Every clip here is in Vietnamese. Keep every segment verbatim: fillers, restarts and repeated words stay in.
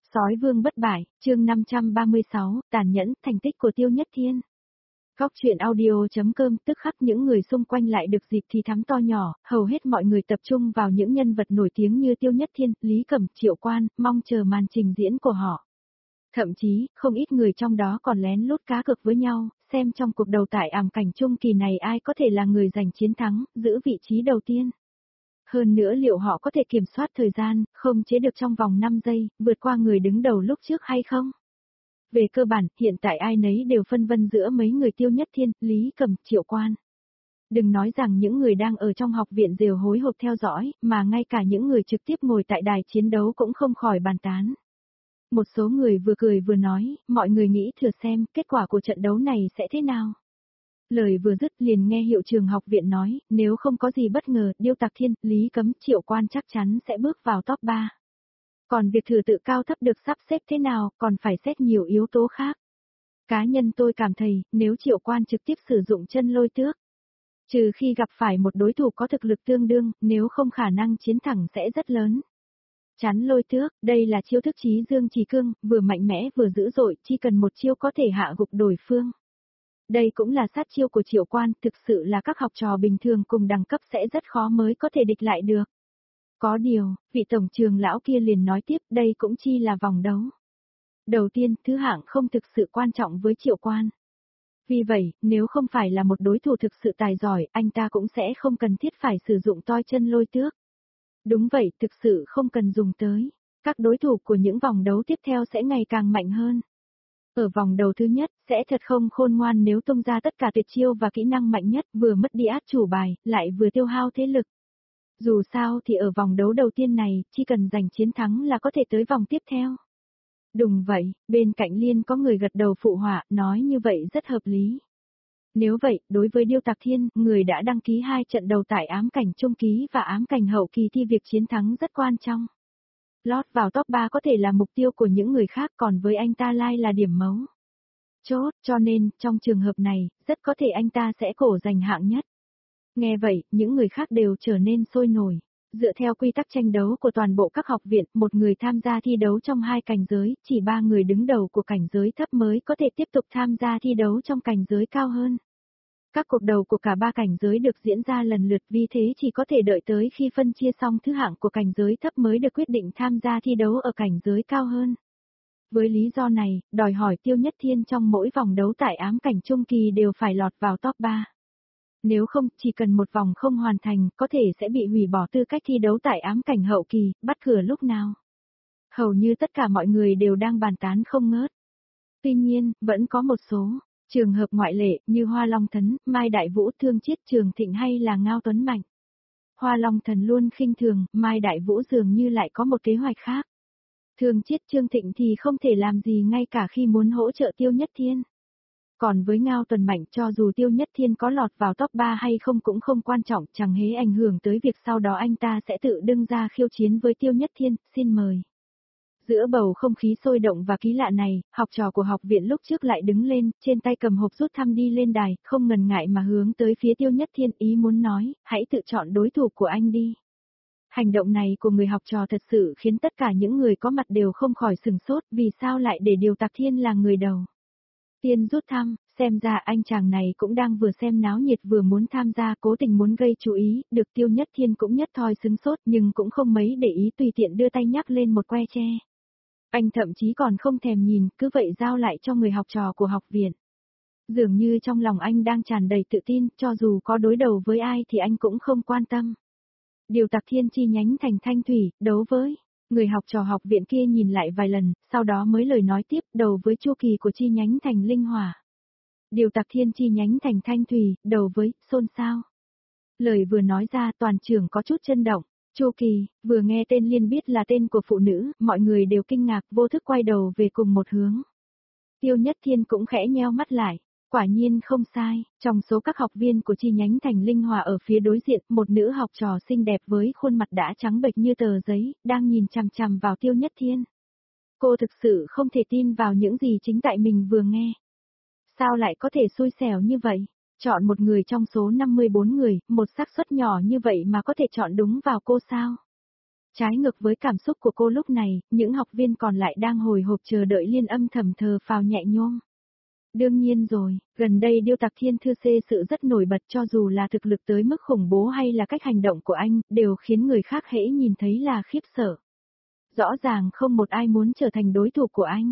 Sói vương bất bại, chương năm trăm ba mươi sáu, tàn nhẫn, thành tích của Tiêu Nhất Thiên. Góc truyện audio.com tức khắc những người xung quanh lại được dịp thì thắm to nhỏ, hầu hết mọi người tập trung vào những nhân vật nổi tiếng như Tiêu Nhất Thiên, Lý Cẩm, Triệu Quan, mong chờ màn trình diễn của họ. Thậm chí, không ít người trong đó còn lén lút cá cược với nhau, xem trong cuộc đầu tại ảm cảnh chung kỳ này ai có thể là người giành chiến thắng, giữ vị trí đầu tiên. Hơn nữa liệu họ có thể kiểm soát thời gian, không chế được trong vòng năm giây, vượt qua người đứng đầu lúc trước hay không? Về cơ bản, hiện tại ai nấy đều phân vân giữa mấy người Tiêu Nhất Thiên, Lý Cẩm, Triệu Quan. Đừng nói rằng những người đang ở trong học viện đều hối hộp theo dõi, mà ngay cả những người trực tiếp ngồi tại đài chiến đấu cũng không khỏi bàn tán. Một số người vừa cười vừa nói, mọi người nghĩ thử xem kết quả của trận đấu này sẽ thế nào. Lời vừa dứt liền nghe hiệu trường học viện nói, nếu không có gì bất ngờ, Điêu Tạc Thiên, Lý Cấm, Triệu Quan chắc chắn sẽ bước vào top ba. Còn việc thử tự cao thấp được sắp xếp thế nào, còn phải xét nhiều yếu tố khác. Cá nhân tôi cảm thấy, nếu Triệu Quan trực tiếp sử dụng chân lôi tước, trừ khi gặp phải một đối thủ có thực lực tương đương, nếu không khả năng chiến thắng sẽ rất lớn. Chắn lôi tước, đây là chiêu thức chí dương chỉ cương, vừa mạnh mẽ vừa dữ dội, chỉ cần một chiêu có thể hạ gục đối phương. Đây cũng là sát chiêu của Triệu Quan, thực sự là các học trò bình thường cùng đẳng cấp sẽ rất khó mới có thể địch lại được. Có điều, vị tổng trường lão kia liền nói tiếp, đây cũng chi là vòng đấu. Đầu tiên, thứ hạng không thực sự quan trọng với Triệu Quan. Vì vậy, nếu không phải là một đối thủ thực sự tài giỏi, anh ta cũng sẽ không cần thiết phải sử dụng toi chân lôi tước. Đúng vậy, thực sự không cần dùng tới. Các đối thủ của những vòng đấu tiếp theo sẽ ngày càng mạnh hơn. Ở vòng đầu thứ nhất, sẽ thật không khôn ngoan nếu tung ra tất cả tuyệt chiêu và kỹ năng mạnh nhất, vừa mất đi át chủ bài, lại vừa tiêu hao thế lực. Dù sao thì ở vòng đấu đầu tiên này, chỉ cần giành chiến thắng là có thể tới vòng tiếp theo. Đúng vậy, bên cạnh Liên có người gật đầu phụ họa, nói như vậy rất hợp lý. Nếu vậy, đối với Điêu Tạc Thiên, người đã đăng ký hai trận đầu tại ám cảnh trung kỳ và ám cảnh hậu kỳ thì việc chiến thắng rất quan trọng. Lót vào top ba có thể là mục tiêu của những người khác, còn với anh ta lai là điểm mấu chốt, cho nên, trong trường hợp này, rất có thể anh ta sẽ cổ giành hạng nhất. Nghe vậy, những người khác đều trở nên sôi nổi. Dựa theo quy tắc tranh đấu của toàn bộ các học viện, một người tham gia thi đấu trong hai cảnh giới, chỉ ba người đứng đầu của cảnh giới thấp mới có thể tiếp tục tham gia thi đấu trong cảnh giới cao hơn. Các cuộc đầu của cả ba cảnh giới được diễn ra lần lượt, vì thế chỉ có thể đợi tới khi phân chia xong thứ hạng của cảnh giới thấp mới được quyết định tham gia thi đấu ở cảnh giới cao hơn. Với lý do này, đòi hỏi Tiêu Nhất Thiên trong mỗi vòng đấu tại ám cảnh trung kỳ đều phải lọt vào top ba. Nếu không, chỉ cần một vòng không hoàn thành, có thể sẽ bị hủy bỏ tư cách thi đấu tại ám cảnh hậu kỳ, bắt cửa lúc nào. Hầu như tất cả mọi người đều đang bàn tán không ngớt. Tuy nhiên, vẫn có một số trường hợp ngoại lệ như Hoa Long Thấn, Mai Đại Vũ, Thương Chiết, Trường Thịnh hay là Ngao Tuấn Mạnh. Hoa Long Thần luôn khinh thường, Mai Đại Vũ dường như lại có một kế hoạch khác. Thương Chiết, Trương Thịnh thì không thể làm gì ngay cả khi muốn hỗ trợ Tiêu Nhất Thiên. Còn với Ngao Tuấn Mạnh, cho dù Tiêu Nhất Thiên có lọt vào top ba hay không cũng không quan trọng, chẳng hề ảnh hưởng tới việc sau đó anh ta sẽ tự đứng ra khiêu chiến với Tiêu Nhất Thiên, xin mời. Giữa bầu không khí sôi động và kỳ lạ này, học trò của học viện lúc trước lại đứng lên, trên tay cầm hộp rút thăm đi lên đài, không ngần ngại mà hướng tới phía Tiêu Nhất Thiên, ý muốn nói, hãy tự chọn đối thủ của anh đi. Hành động này của người học trò thật sự khiến tất cả những người có mặt đều không khỏi sửng sốt, vì sao lại để Điêu Tạc Thiên là người đầu. Tiên rút thăm, xem ra anh chàng này cũng đang vừa xem náo nhiệt vừa muốn tham gia, cố tình muốn gây chú ý, được Tiêu Nhất Thiên cũng nhất thoi sững sốt nhưng cũng không mấy để ý, tùy tiện đưa tay nhắc lên một que tre. Anh thậm chí còn không thèm nhìn, cứ vậy giao lại cho người học trò của học viện. Dường như trong lòng anh đang tràn đầy tự tin, cho dù có đối đầu với ai thì anh cũng không quan tâm. Điêu Tạc Thiên chi nhánh thành Thanh Thủy, đấu với người học trò học viện kia nhìn lại vài lần, sau đó mới lời nói tiếp, đầu với Chu Kỳ của chi nhánh thành Linh Hỏa. Điêu Tạc Thiên chi nhánh thành Thanh Thủy, đầu với xôn xao. Lời vừa nói ra toàn trường có chút chấn động. Chu Kỳ, vừa nghe tên liền biết là tên của phụ nữ, mọi người đều kinh ngạc, vô thức quay đầu về cùng một hướng. Tiêu Nhất Thiên cũng khẽ nheo mắt lại. Quả nhiên không sai, trong số các học viên của chi nhánh thành Linh Hòa ở phía đối diện, một nữ học trò xinh đẹp với khuôn mặt đã trắng bệch như tờ giấy, đang nhìn chằm chằm vào Tiêu Nhất Thiên. Cô thực sự không thể tin vào những gì chính tại mình vừa nghe. Sao lại có thể xui xẻo như vậy? Chọn một người trong số năm mươi bốn người, một xác suất nhỏ như vậy mà có thể chọn đúng vào cô sao? Trái ngược với cảm xúc của cô lúc này, những học viên còn lại đang hồi hộp chờ đợi Liên Âm thầm thờ phào nhẹ nhõm. Đương nhiên rồi, gần đây Điêu Tặc Thiên Thư xê sự rất nổi bật, cho dù là thực lực tới mức khủng bố hay là cách hành động của anh, đều khiến người khác hễ nhìn thấy là khiếp sợ. Rõ ràng không một ai muốn trở thành đối thủ của anh.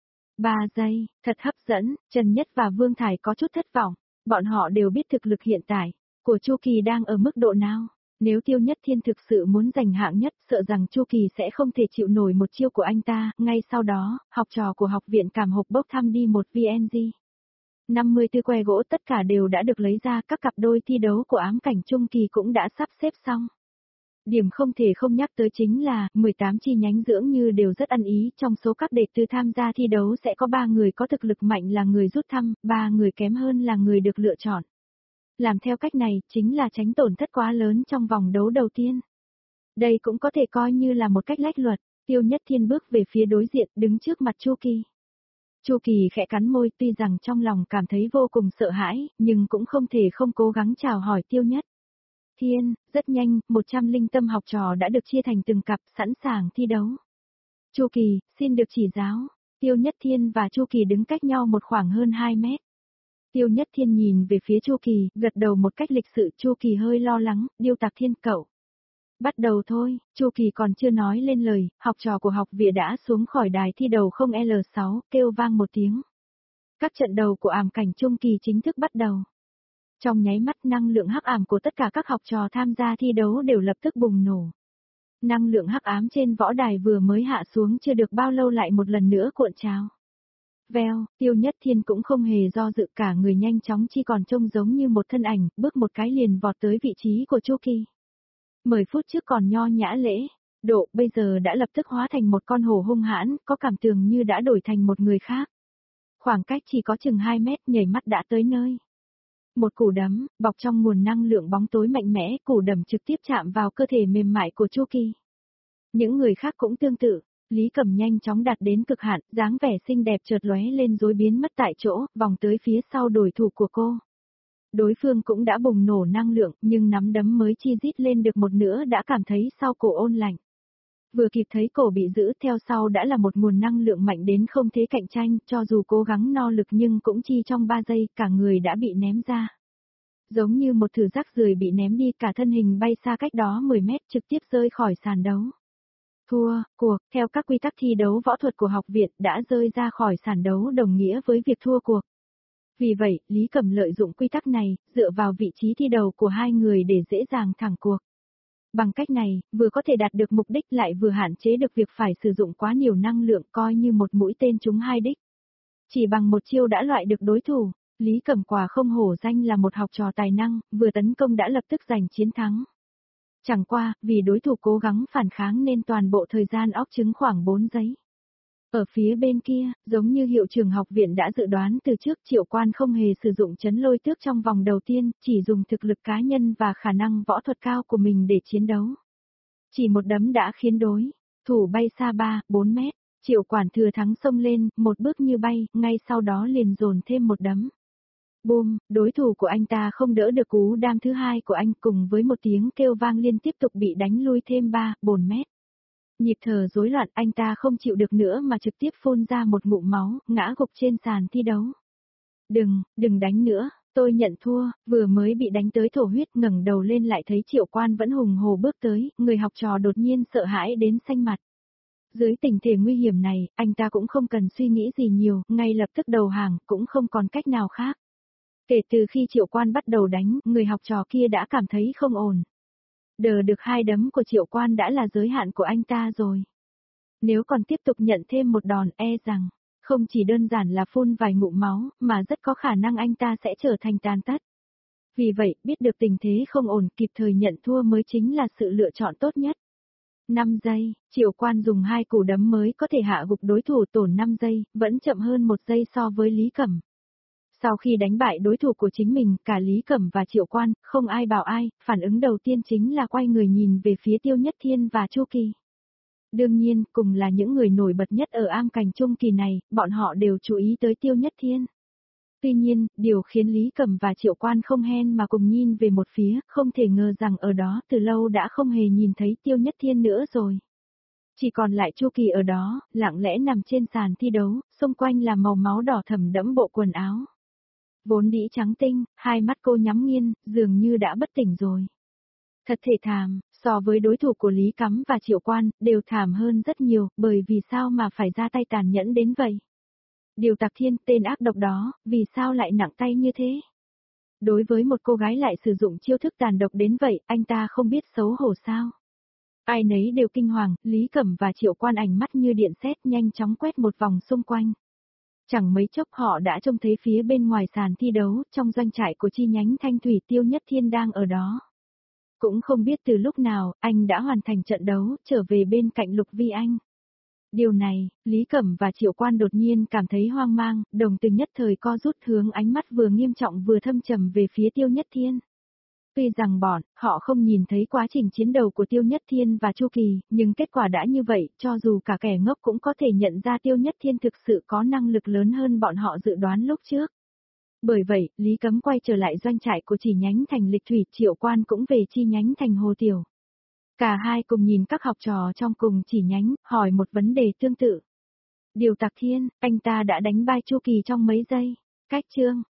Ba giây, thật hấp dẫn, Trần Nhất và Vương Thải có chút thất vọng. Bọn họ đều biết thực lực hiện tại của Chu Kỳ đang ở mức độ nào. Nếu Tiêu Nhất Thiên thực sự muốn giành hạng nhất, sợ rằng Chu Kỳ sẽ không thể chịu nổi một chiêu của anh ta. Ngay sau đó, học trò của học viện Cảm Hộp bốc thăm đi một vê en giê. năm mươi tư que gỗ tất cả đều đã được lấy ra, các cặp đôi thi đấu của ám cảnh trung kỳ cũng đã sắp xếp xong. Điểm không thể không nhắc tới chính là, mười tám chi nhánh dưỡng như đều rất ăn ý, trong số các đệ tử tham gia thi đấu sẽ có ba người có thực lực mạnh là người rút thăm, ba người kém hơn là người được lựa chọn. Làm theo cách này, chính là tránh tổn thất quá lớn trong vòng đấu đầu tiên. Đây cũng có thể coi như là một cách lách luật. Tiêu Nhất Thiên bước về phía đối diện, đứng trước mặt Chu Kỳ. Chu Kỳ khẽ cắn môi, tuy rằng trong lòng cảm thấy vô cùng sợ hãi, nhưng cũng không thể không cố gắng chào hỏi Tiêu Nhất Thiên. Rất nhanh, một trăm linh tâm học trò đã được chia thành từng cặp, sẵn sàng thi đấu. Chu Kỳ, xin được chỉ giáo. Tiêu Nhất Thiên và Chu Kỳ đứng cách nhau một khoảng hơn hai mét. Tiêu Nhất Thiên nhìn về phía Chu Kỳ, gật đầu một cách lịch sự. Chu Kỳ hơi lo lắng, Điêu Tặc Thiên cậu. Bắt đầu thôi, Chu Kỳ còn chưa nói lên lời, học trò của học viện đã xuống khỏi đài thi đầu không L sáu, kêu vang một tiếng. Các trận đầu của ảm cảnh trung kỳ chính thức bắt đầu. Trong nháy mắt, năng lượng hắc ám của tất cả các học trò tham gia thi đấu đều lập tức bùng nổ. Năng lượng hắc ám trên võ đài vừa mới hạ xuống chưa được bao lâu lại một lần nữa cuộn trào. Vèo, Tiêu Nhất Thiên cũng không hề do dự, cả người nhanh chóng chỉ còn trông giống như một thân ảnh, bước một cái liền vọt tới vị trí của Chu Kỳ. Mười phút trước còn nho nhã lễ độ, bây giờ đã lập tức hóa thành một con hổ hung hãn, có cảm tưởng như đã đổi thành một người khác. Khoảng cách chỉ có chừng hai mét, nhảy mắt đã tới nơi. Một củ đấm, bọc trong nguồn năng lượng bóng tối mạnh mẽ, củ đấm trực tiếp chạm vào cơ thể mềm mại của Chu Kỳ. Những người khác cũng tương tự. Lý Cẩm nhanh chóng đạt đến cực hạn, dáng vẻ xinh đẹp chợt lóe lên rồi biến mất tại chỗ, vòng tới phía sau đối thủ của cô. Đối phương cũng đã bùng nổ năng lượng, nhưng nắm đấm mới chi rít lên được một nửa đã cảm thấy sau cổ ôn lạnh. Vừa kịp thấy cổ bị giữ, theo sau đã là một nguồn năng lượng mạnh đến không thể cạnh tranh, cho dù cố gắng no lực nhưng cũng chi trong ba giây, cả người đã bị ném ra. Giống như một thử rác rưởi bị ném đi, cả thân hình bay xa cách đó mười mét, trực tiếp rơi khỏi sàn đấu. Thua, cuộc, theo các quy tắc thi đấu võ thuật của học viện, đã rơi ra khỏi sàn đấu đồng nghĩa với việc thua cuộc. Vì vậy, Lý Cẩm lợi dụng quy tắc này, dựa vào vị trí thi đầu của hai người để dễ dàng thẳng cuộc. Bằng cách này, vừa có thể đạt được mục đích lại vừa hạn chế được việc phải sử dụng quá nhiều năng lượng, coi như một mũi tên trúng hai đích. Chỉ bằng một chiêu đã loại được đối thủ, Lý Cẩm quả không hổ danh là một học trò tài năng, vừa tấn công đã lập tức giành chiến thắng. Chẳng qua, vì đối thủ cố gắng phản kháng nên toàn bộ thời gian óc trứng khoảng bốn giây. Ở phía bên kia, giống như hiệu trưởng học viện đã dự đoán từ trước, Triệu Quan không hề sử dụng chấn lôi tước trong vòng đầu tiên, chỉ dùng thực lực cá nhân và khả năng võ thuật cao của mình để chiến đấu. Chỉ một đấm đã khiến đối thủ bay xa ba, bốn mét, Triệu Quản thừa thắng xông lên, một bước như bay, ngay sau đó liền dồn thêm một đấm. Boom, đối thủ của anh ta không đỡ được cú đam thứ hai của anh, cùng với một tiếng kêu vang liên tiếp tục bị đánh lui thêm ba, bốn mét. Nhịp thở rối loạn, anh ta không chịu được nữa mà trực tiếp phun ra một ngụm máu, ngã gục trên sàn thi đấu. Đừng, đừng đánh nữa, tôi nhận thua, vừa mới bị đánh tới thổ huyết, ngẩng đầu lên lại thấy Triệu Quan vẫn hùng hồ bước tới, người học trò đột nhiên sợ hãi đến xanh mặt. Dưới tình thế nguy hiểm này, anh ta cũng không cần suy nghĩ gì nhiều, ngay lập tức đầu hàng, cũng không còn cách nào khác. Kể từ khi Triệu Quan bắt đầu đánh, người học trò kia đã cảm thấy không ổn. Đờ được hai đấm của Triệu Quan đã là giới hạn của anh ta rồi. Nếu còn tiếp tục nhận thêm một đòn, e rằng, không chỉ đơn giản là phun vài ngụm máu, mà rất có khả năng anh ta sẽ trở thành tàn tật. Vì vậy, biết được tình thế không ổn, kịp thời nhận thua mới chính là sự lựa chọn tốt nhất. năm giây, Triệu Quan dùng hai cú đấm mới có thể hạ gục đối thủ, tổn năm giây, vẫn chậm hơn một giây so với Lý Cẩm. Sau khi đánh bại đối thủ của chính mình, cả Lý Cẩm và Triệu Quan, không ai bảo ai, phản ứng đầu tiên chính là quay người nhìn về phía Tiêu Nhất Thiên và Chu Kỳ. Đương nhiên, cùng là những người nổi bật nhất ở am cảnh trung kỳ này, bọn họ đều chú ý tới Tiêu Nhất Thiên. Tuy nhiên, điều khiến Lý Cẩm và Triệu Quan không hen mà cùng nhìn về một phía, không thể ngờ rằng ở đó từ lâu đã không hề nhìn thấy Tiêu Nhất Thiên nữa rồi. Chỉ còn lại Chu Kỳ ở đó, lặng lẽ nằm trên sàn thi đấu, xung quanh là màu máu đỏ thẫm đẫm bộ quần áo. Vốn đĩ trắng tinh, hai mắt cô nhắm nghiền, dường như đã bất tỉnh rồi. Thật thể thảm, so với đối thủ của Lý Cắm và Triệu Quan, đều thảm hơn rất nhiều, bởi vì sao mà phải ra tay tàn nhẫn đến vậy? Điều Tặc Thiên, tên ác độc đó, vì sao lại nặng tay như thế? Đối với một cô gái lại sử dụng chiêu thức tàn độc đến vậy, anh ta không biết xấu hổ sao? Ai nấy đều kinh hoàng, Lý Cẩm và Triệu Quan ánh mắt như điện sét nhanh chóng quét một vòng xung quanh. Chẳng mấy chốc họ đã trông thấy phía bên ngoài sàn thi đấu, trong doanh trại của chi nhánh Thanh Thủy Tiêu Nhất Thiên đang ở đó. Cũng không biết từ lúc nào, anh đã hoàn thành trận đấu, trở về bên cạnh Lục Vi Anh. Điều này, Lý Cẩm và Triệu Quan đột nhiên cảm thấy hoang mang, đồng từ nhất thời co rút hướng ánh mắt vừa nghiêm trọng vừa thâm trầm về phía Tiêu Nhất Thiên. Tuy rằng bọn, họ không nhìn thấy quá trình chiến đấu của Tiêu Nhất Thiên và Chu Kỳ, nhưng kết quả đã như vậy, cho dù cả kẻ ngốc cũng có thể nhận ra Tiêu Nhất Thiên thực sự có năng lực lớn hơn bọn họ dự đoán lúc trước. Bởi vậy, Lý Cấm quay trở lại doanh trại của chi nhánh thành Lịch Thủy, Triệu Quan cũng về chi nhánh thành Hồ Tiểu. Cả hai cùng nhìn các học trò trong cùng chỉ nhánh, hỏi một vấn đề tương tự. Điều Tặc Thiên, anh ta đã đánh bại Chu Kỳ trong mấy giây. Cách chương,